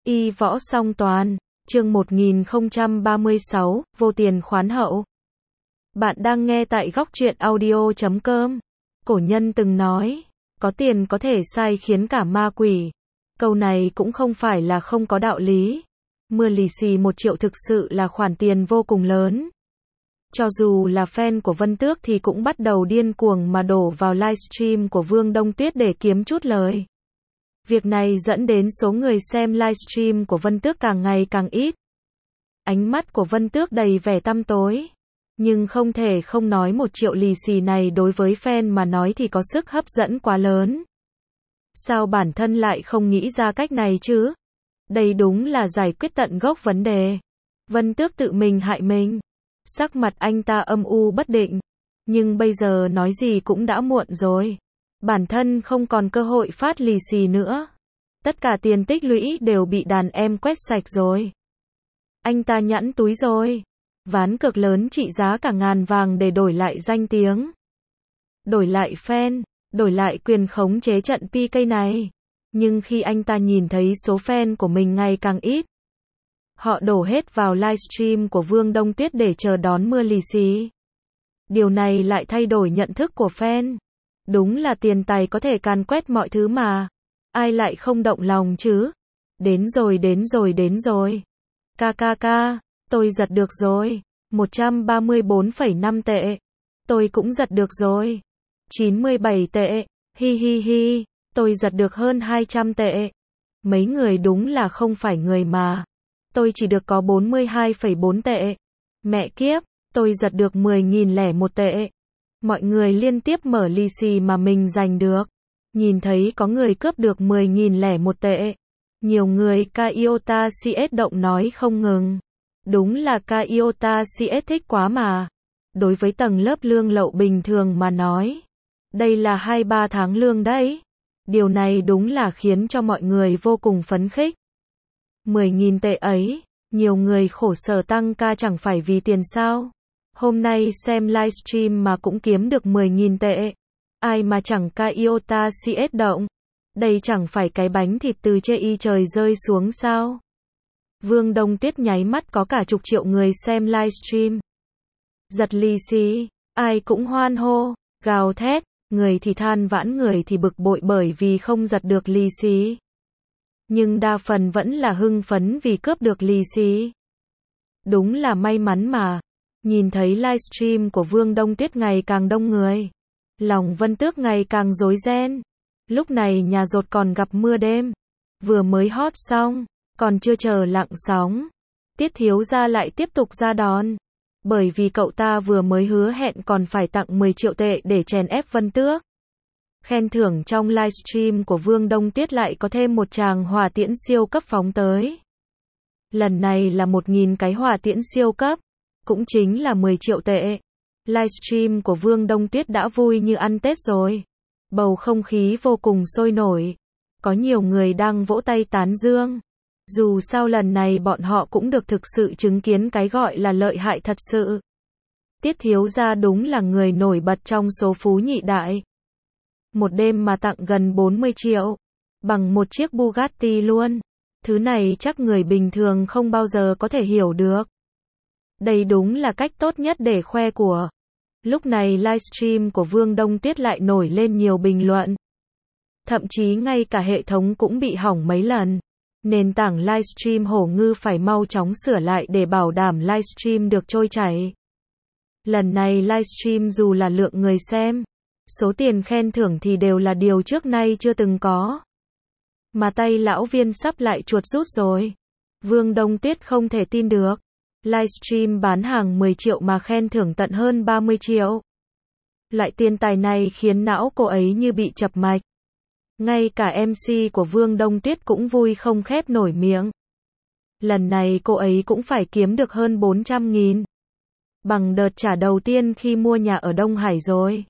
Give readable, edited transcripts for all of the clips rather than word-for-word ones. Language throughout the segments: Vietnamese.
Y võ song toàn, chương 1036, vô tiền khoán hậu. Bạn đang nghe tại góc truyện audio.com. Cổ nhân từng nói, có tiền có thể sai khiến cả ma quỷ. Câu này cũng không phải là không có đạo lý. Mưa lì xì 1 triệu thực sự là khoản tiền vô cùng lớn. Cho dù là fan của Vân Tước thì cũng bắt đầu điên cuồng mà đổ vào livestream của Vương Đông Tuyết để kiếm chút lời. Việc này dẫn đến số người xem livestream của Vân Tước càng ngày càng ít. Ánh mắt của Vân Tước đầy vẻ tăm tối. Nhưng không thể không nói 1 triệu lì xì này đối với fan mà nói thì có sức hấp dẫn quá lớn. Sao bản thân lại không nghĩ ra cách này chứ? Đây đúng là giải quyết tận gốc vấn đề. Vân Tước tự mình hại mình. Sắc mặt anh ta âm u bất định. Nhưng bây giờ nói gì cũng đã muộn rồi. Bản thân không còn cơ hội phát lì xì nữa. Tất cả tiền tích lũy đều bị đàn em quét sạch rồi. Anh ta nhẵn túi rồi. Ván cược lớn trị giá cả ngàn vàng để đổi lại danh tiếng. Đổi lại fan, đổi lại quyền khống chế trận PK này. Nhưng khi anh ta nhìn thấy số fan của mình ngày càng ít, họ đổ hết vào livestream của Vương Đông Tuyết để chờ đón mưa lì xì. Điều này lại thay đổi nhận thức của fan. Đúng là tiền tài có thể càn quét mọi thứ mà. Ai lại không động lòng chứ? Đến rồi đến rồi đến rồi. KKK, tôi giật được rồi. 134,5 tệ. Tôi cũng giật được rồi. 97 tệ. Hi hi hi. Tôi giật được hơn 200 tệ. Mấy người đúng là không phải người mà. Tôi chỉ được có 42,4 tệ. Mẹ kiếp, tôi giật được 10.001 tệ. Mọi người liên tiếp mở lì xì mà mình giành được. Nhìn thấy có người cướp được 10.001 tệ. Nhiều người Kaiota CS động nói không ngừng. Đúng là Kaiota CS thích quá mà. Đối với tầng lớp lương lậu bình thường mà nói. Đây là 2-3 tháng lương đấy. Điều này đúng là khiến cho mọi người vô cùng phấn khích. 10.000 tệ ấy, nhiều người khổ sở tăng ca chẳng phải vì tiền sao. Hôm nay xem livestream mà cũng kiếm được 10.000 tệ. Ai mà chẳng Kaiota CS động. Đây chẳng phải cái bánh thịt từ trên trời rơi xuống sao. Vương Đông Tuyết nháy mắt có cả chục triệu người xem livestream. Giật lì xì, ai cũng hoan hô, gào thét, người thì than vãn người thì bực bội bởi vì không giật được lì xì. Nhưng đa phần vẫn là hưng phấn vì cướp được lì xì. Đúng là may mắn mà. Nhìn thấy livestream của Vương Đông Tuyết ngày càng đông người. Lòng Vân Tước ngày càng rối ren. Lúc này nhà dột còn gặp mưa đêm. Vừa mới hot xong, còn chưa chờ lặng sóng. Tiết thiếu gia lại tiếp tục ra đòn. Bởi vì cậu ta vừa mới hứa hẹn còn phải tặng 10 triệu tệ để chèn ép Vân Tước. Khen thưởng trong livestream của Vương Đông Tuyết lại có thêm một tràng hỏa tiễn siêu cấp phóng tới. Lần này là 1.000 cái hỏa tiễn siêu cấp. Cũng chính là 10 triệu tệ. Livestream của Vương Đông Tuyết đã vui như ăn Tết rồi. Bầu không khí vô cùng sôi nổi. Có nhiều người đang vỗ tay tán dương. Dù sao lần này bọn họ cũng được thực sự chứng kiến cái gọi là lợi hại thật sự. Tiết thiếu gia đúng là người nổi bật trong số phú nhị đại. Một đêm mà tặng gần 40 triệu. Bằng một chiếc Bugatti luôn. Thứ này chắc người bình thường không bao giờ có thể hiểu được. Đây đúng là cách tốt nhất để khoe của. Lúc này livestream của Vương Đông Tuyết lại nổi lên nhiều bình luận. Thậm chí ngay cả hệ thống cũng bị hỏng mấy lần. Nền tảng livestream Hổ Ngư phải mau chóng sửa lại để bảo đảm livestream được trôi chảy. Lần này livestream dù là lượng người xem, số tiền khen thưởng thì đều là điều trước nay chưa từng có. Mà tay lão viên sắp lại chuột rút rồi. Vương Đông Tuyết không thể tin được. Livestream bán hàng 10 triệu mà khen thưởng tận hơn 30 triệu. Loại tiền tài này khiến não cô ấy như bị chập mạch. Ngay cả MC của Vương Đông Tuyết cũng vui không khép nổi miệng. Lần này cô ấy cũng phải kiếm được hơn 400.000. Bằng đợt trả đầu tiên khi mua nhà ở Đông Hải rồi.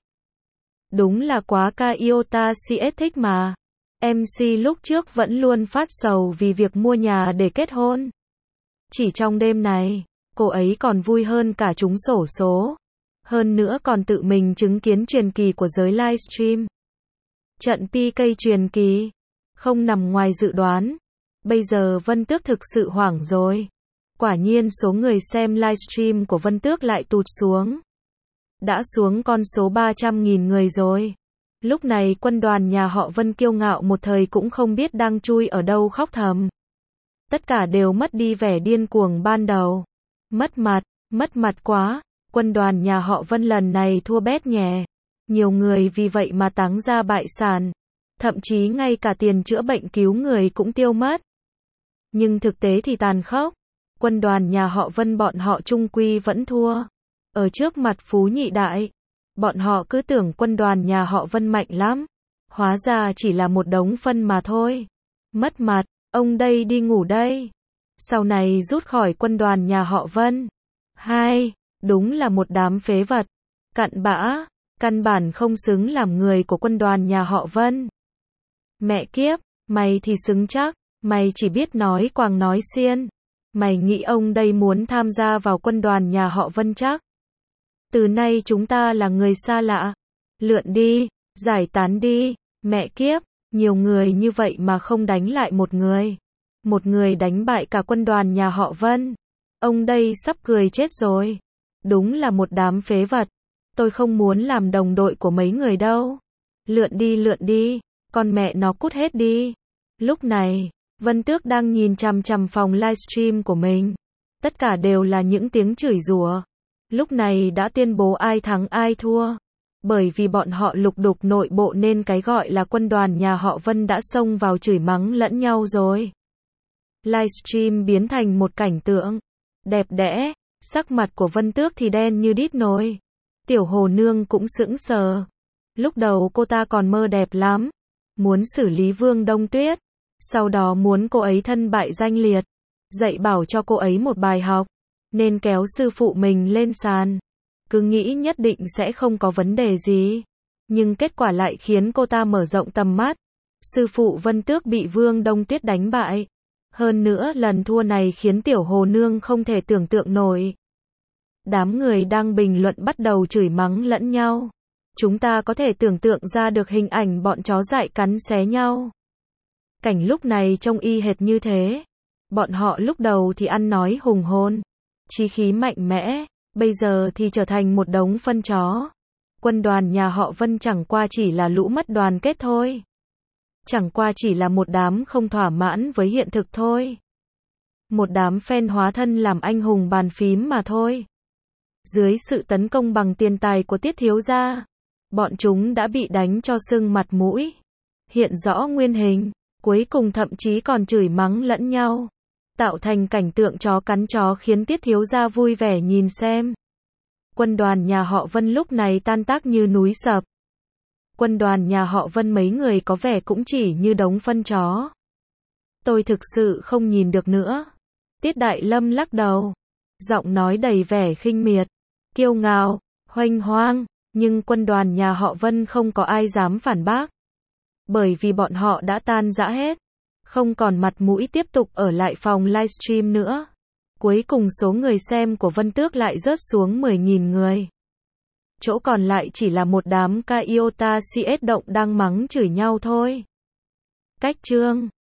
Đúng là quá Kaiota CS thích mà. MC lúc trước vẫn luôn phát sầu vì việc mua nhà để kết hôn. Chỉ trong đêm này, cô ấy còn vui hơn cả trúng xổ số. Hơn nữa còn tự mình chứng kiến truyền kỳ của giới livestream. Trận PK truyền kỳ. Không nằm ngoài dự đoán. Bây giờ Vân Tước thực sự hoảng rồi. Quả nhiên số người xem livestream của Vân Tước lại tụt xuống. Đã xuống con số 300.000 người rồi. Lúc này quân đoàn nhà họ Vân kiêu ngạo một thời cũng không biết đang chui ở đâu khóc thầm. Tất cả đều mất đi vẻ điên cuồng ban đầu. Mất mặt quá, quân đoàn nhà họ Vân lần này thua bét nhè. Nhiều người vì vậy mà táng ra bại sản. Thậm chí ngay cả tiền chữa bệnh cứu người cũng tiêu mất. Nhưng thực tế thì tàn khốc. Quân đoàn nhà họ Vân bọn họ chung quy vẫn thua. Ở trước mặt Phú Nhị Đại, bọn họ cứ tưởng quân đoàn nhà họ Vân mạnh lắm. Hóa ra chỉ là một đống phân mà thôi. Mất mặt, ông đây đi ngủ đây. Sau này rút khỏi quân đoàn nhà họ Vân. Đúng là một đám phế vật. Cặn bã, căn bản không xứng làm người của quân đoàn nhà họ Vân. Mẹ kiếp, mày thì xứng chắc. Mày chỉ biết nói quàng nói xiên. Mày nghĩ ông đây muốn tham gia vào quân đoàn nhà họ Vân chắc? Từ nay chúng ta là người xa lạ. Lượn đi, giải tán đi. Mẹ kiếp, nhiều người như vậy mà không đánh lại một người. Một người đánh bại cả quân đoàn nhà họ Vân. Ông đây sắp cười chết rồi. Đúng là một đám phế vật. Tôi không muốn làm đồng đội của mấy người đâu. Lượn đi, con mẹ nó cút hết đi. Lúc này, Vân Tước đang nhìn chằm chằm phòng livestream của mình. Tất cả đều là những tiếng chửi rủa. Lúc này đã tuyên bố ai thắng ai thua. Bởi vì bọn họ lục đục nội bộ nên cái gọi là quân đoàn nhà họ Vân đã xông vào chửi mắng lẫn nhau rồi. Livestream biến thành một cảnh tượng đẹp đẽ, sắc mặt của Vân Tước thì đen như đít nồi. Tiểu Hồ Nương cũng sững sờ. Lúc đầu cô ta còn mơ đẹp lắm, muốn xử lý Vương Đông Tuyết, sau đó muốn cô ấy thân bại danh liệt, dạy bảo cho cô ấy một bài học, nên kéo sư phụ mình lên sàn. Cứ nghĩ nhất định sẽ không có vấn đề gì, nhưng kết quả lại khiến cô ta mở rộng tầm mắt. Sư phụ Vân Tước bị Vương Đông Tuyết đánh bại. Hơn nữa lần thua này khiến Tiểu Hồ Nương không thể tưởng tượng nổi. Đám người đang bình luận bắt đầu chửi mắng lẫn nhau. Chúng ta có thể tưởng tượng ra được hình ảnh bọn chó dại cắn xé nhau. Cảnh lúc này trông y hệt như thế. Bọn họ lúc đầu thì ăn nói hùng hồn, chí khí mạnh mẽ, bây giờ thì trở thành một đống phân chó. Quân đoàn nhà họ Vân chẳng qua chỉ là lũ mất đoàn kết thôi. Chẳng qua chỉ là một đám không thỏa mãn với hiện thực thôi. Một đám fan hóa thân làm anh hùng bàn phím mà thôi. Dưới sự tấn công bằng tiền tài của Tiết thiếu gia, bọn chúng đã bị đánh cho sưng mặt mũi, hiện rõ nguyên hình, cuối cùng thậm chí còn chửi mắng lẫn nhau, tạo thành cảnh tượng chó cắn chó khiến Tiết thiếu gia vui vẻ nhìn xem. Quân đoàn nhà họ Vân lúc này tan tác như núi sập. Quân đoàn nhà họ Vân mấy người có vẻ cũng chỉ như đống phân chó. Tôi thực sự không nhìn được nữa. Tiết Đại Lâm lắc đầu, giọng nói đầy vẻ khinh miệt, kiêu ngạo, huênh hoang, nhưng quân đoàn nhà họ Vân không có ai dám phản bác. Bởi vì bọn họ đã tan rã hết, không còn mặt mũi tiếp tục ở lại phòng livestream nữa. Cuối cùng số người xem của Vân Tước lại rớt xuống 10.000 người. Chỗ còn lại chỉ là một đám ca iota CS động đang mắng chửi nhau thôi. Cách chương